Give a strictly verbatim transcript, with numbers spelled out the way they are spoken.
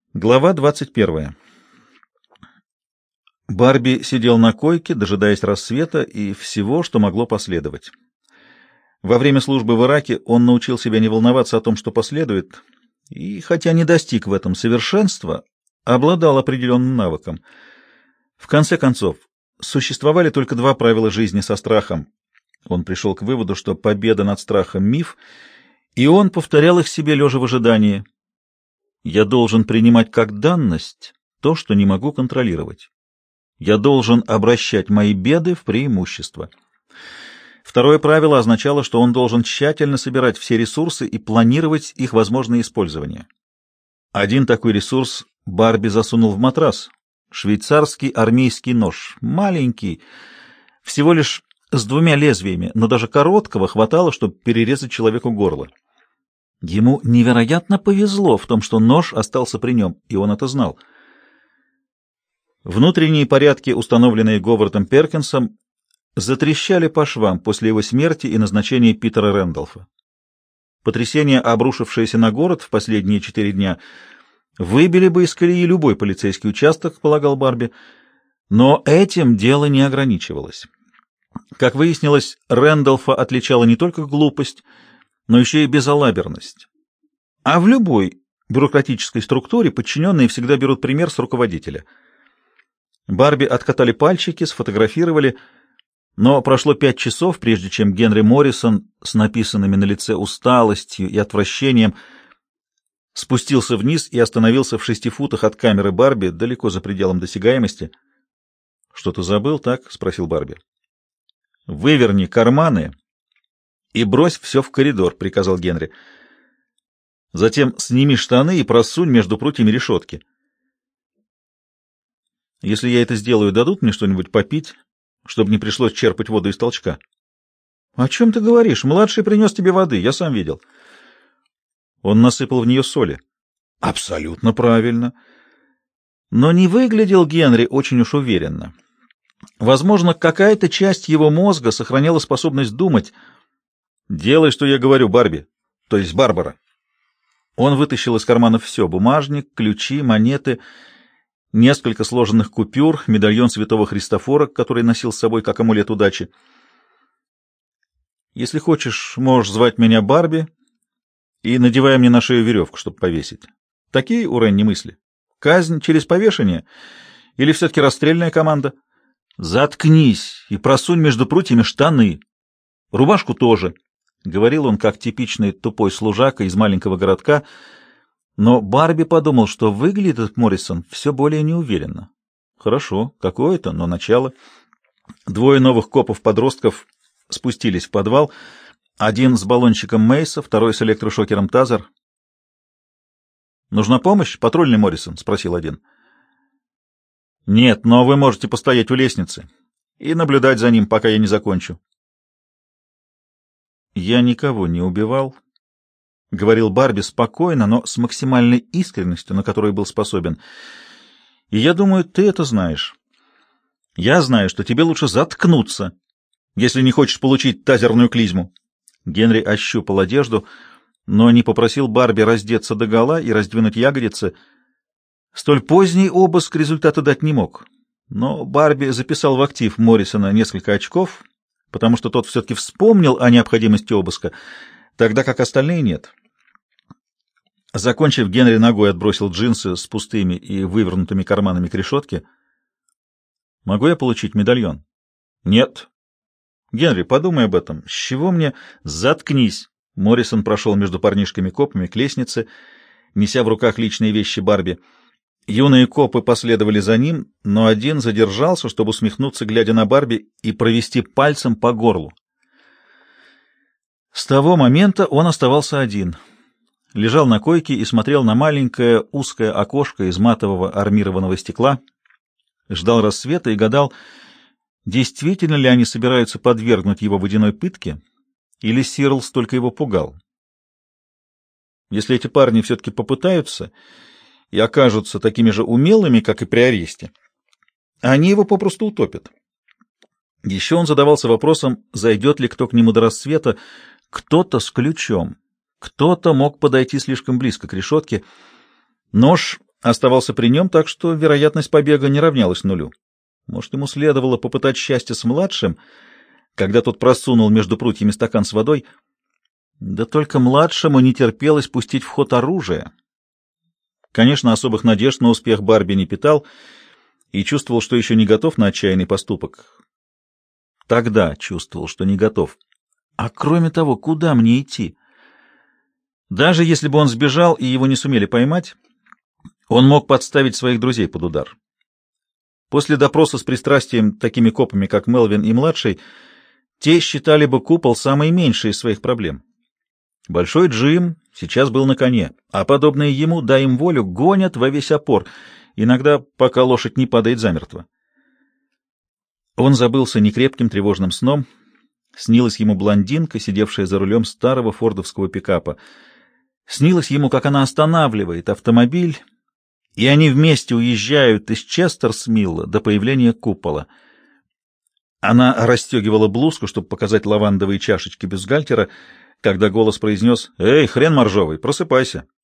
Глава двадцать первая. Барби сидел на койке, дожидаясь рассвета и всего, что могло последовать. Во время службы в Ираке он научил себя не волноваться о том, что последует, и, хотя не достиг в этом совершенства, обладал определенным навыком. В конце концов, существовали только два правила жизни со страхом. Он пришел к выводу, что победа над страхом — миф, и он повторял их себе, лежа в ожидании. Я должен принимать как данность то, что не могу контролировать. Я должен обращать мои беды в преимущество. Второе правило означало, что он должен тщательно собирать все ресурсы и планировать их возможное использование. Один такой ресурс Барби засунул в матрас. Швейцарский армейский нож. Маленький, всего лишь с двумя лезвиями, но даже короткого хватало, чтобы перерезать человеку горло. Ему невероятно повезло в том, что нож остался при нем, и он это знал. Внутренние порядки, установленные Говардом Перкинсом, затрещали по швам после его смерти и назначения Питера Рэндолфа. Потрясения, обрушившиеся на город в последние четыре дня, выбили бы из колеи любой полицейский участок, полагал Барби, но этим дело не ограничивалось. Как выяснилось, Рэндолфа отличала не только глупость, но еще и безалаберность. А в любой бюрократической структуре подчиненные всегда берут пример с руководителя. Барби откатали пальчики, сфотографировали, но прошло пять часов, прежде чем Генри Моррисон с написанными на лице усталостью и отвращением спустился вниз и остановился в шести футах от камеры Барби, далеко за пределом досягаемости. — Что ты забыл, так? — спросил Барби. — Выверни карманы и брось все в коридор, — приказал Генри. Затем сними штаны и просунь между прутьями решетки. Если я это сделаю, дадут мне что-нибудь попить, чтобы не пришлось черпать воду из толчка? — О чем ты говоришь? Младший принес тебе воды, я сам видел. Он насыпал в нее соли. — Абсолютно правильно. Но не выглядел Генри очень уж уверенно. Возможно, какая-то часть его мозга сохраняла способность думать. «Делай, что я говорю, Барби, то есть Барбара». Он вытащил из карманов все — бумажник, ключи, монеты, несколько сложенных купюр, медальон святого Христофора, который носил с собой как амулет удачи. «Если хочешь, можешь звать меня Барби и надевай мне на шею веревку, чтобы повесить. Такие у Ренни мысли. Казнь через повешение или все-таки расстрельная команда? Заткнись и просунь между прутьями штаны. Рубашку тоже». — говорил он, как типичный тупой служака из маленького городка, но Барби подумал, что выглядит Моррисон все более неуверенно. Хорошо, какое-то, но начало. Двое новых копов-подростков спустились в подвал, один с баллончиком Мейса, второй с электрошокером Тазер. «Нужна помощь, патрульный Моррисон?» — спросил один. «Нет, но вы можете постоять у лестницы и наблюдать за ним, пока я не закончу». «Я никого не убивал», — говорил Барби спокойно, но с максимальной искренностью, на которую был способен. «И я думаю, ты это знаешь. Я знаю, что тебе лучше заткнуться, если не хочешь получить тазерную клизму». Генри ощупал одежду, но не попросил Барби раздеться догола и раздвинуть ягодицы. Столь поздний обыск результата дать не мог, но Барби записал в актив Моррисона несколько очков, потому что тот все-таки вспомнил о необходимости обыска, тогда как остальные нет. Закончив, Генри ногой отбросил джинсы с пустыми и вывернутыми карманами к решетке. «Могу я получить медальон?» «Нет». «Генри, подумай об этом. С чего мне...» «Заткнись!» Моррисон прошел между парнишками-копами к лестнице, неся в руках личные вещи Барби. Юные копы последовали за ним, но один задержался, чтобы усмехнуться, глядя на Барби, и провести пальцем по горлу. С того момента он оставался один. Лежал на койке и смотрел на маленькое узкое окошко из матового армированного стекла, ждал рассвета и гадал, действительно ли они собираются подвергнуть его водяной пытке, или Сирлс только его пугал. Если эти парни все-таки попытаются и окажутся такими же умелыми, как и при аресте, они его попросту утопят. Еще он задавался вопросом, зайдет ли кто к нему до рассвета, кто-то с ключом, кто-то мог подойти слишком близко к решетке. Нож оставался при нем, так что вероятность побега не равнялась нулю. Может, ему следовало попытать счастье с младшим, когда тот просунул между прутьями стакан с водой. Да только младшему не терпелось пустить в ход оружие. Конечно, особых надежд на успех Барби не питал и чувствовал, что еще не готов на отчаянный поступок. Тогда чувствовал, что не готов. А кроме того, куда мне идти? Даже если бы он сбежал и его не сумели поймать, он мог подставить своих друзей под удар. После допроса с пристрастием такими копами, как Мелвин и младший, те считали бы купол самой меньшей из своих проблем. Большой Джим сейчас был на коне, а подобные ему, дай им волю, гонят во весь опор, иногда пока лошадь не падает замертво. Он забылся некрепким тревожным сном. Снилась ему блондинка, сидевшая за рулем старого фордовского пикапа. Снилось ему, как она останавливает автомобиль, и они вместе уезжают из Честерсмилла до появления купола. Она расстегивала блузку, чтобы показать лавандовые чашечки бюстгальтера, когда голос произнес: «Эй, хрен моржовый, просыпайся!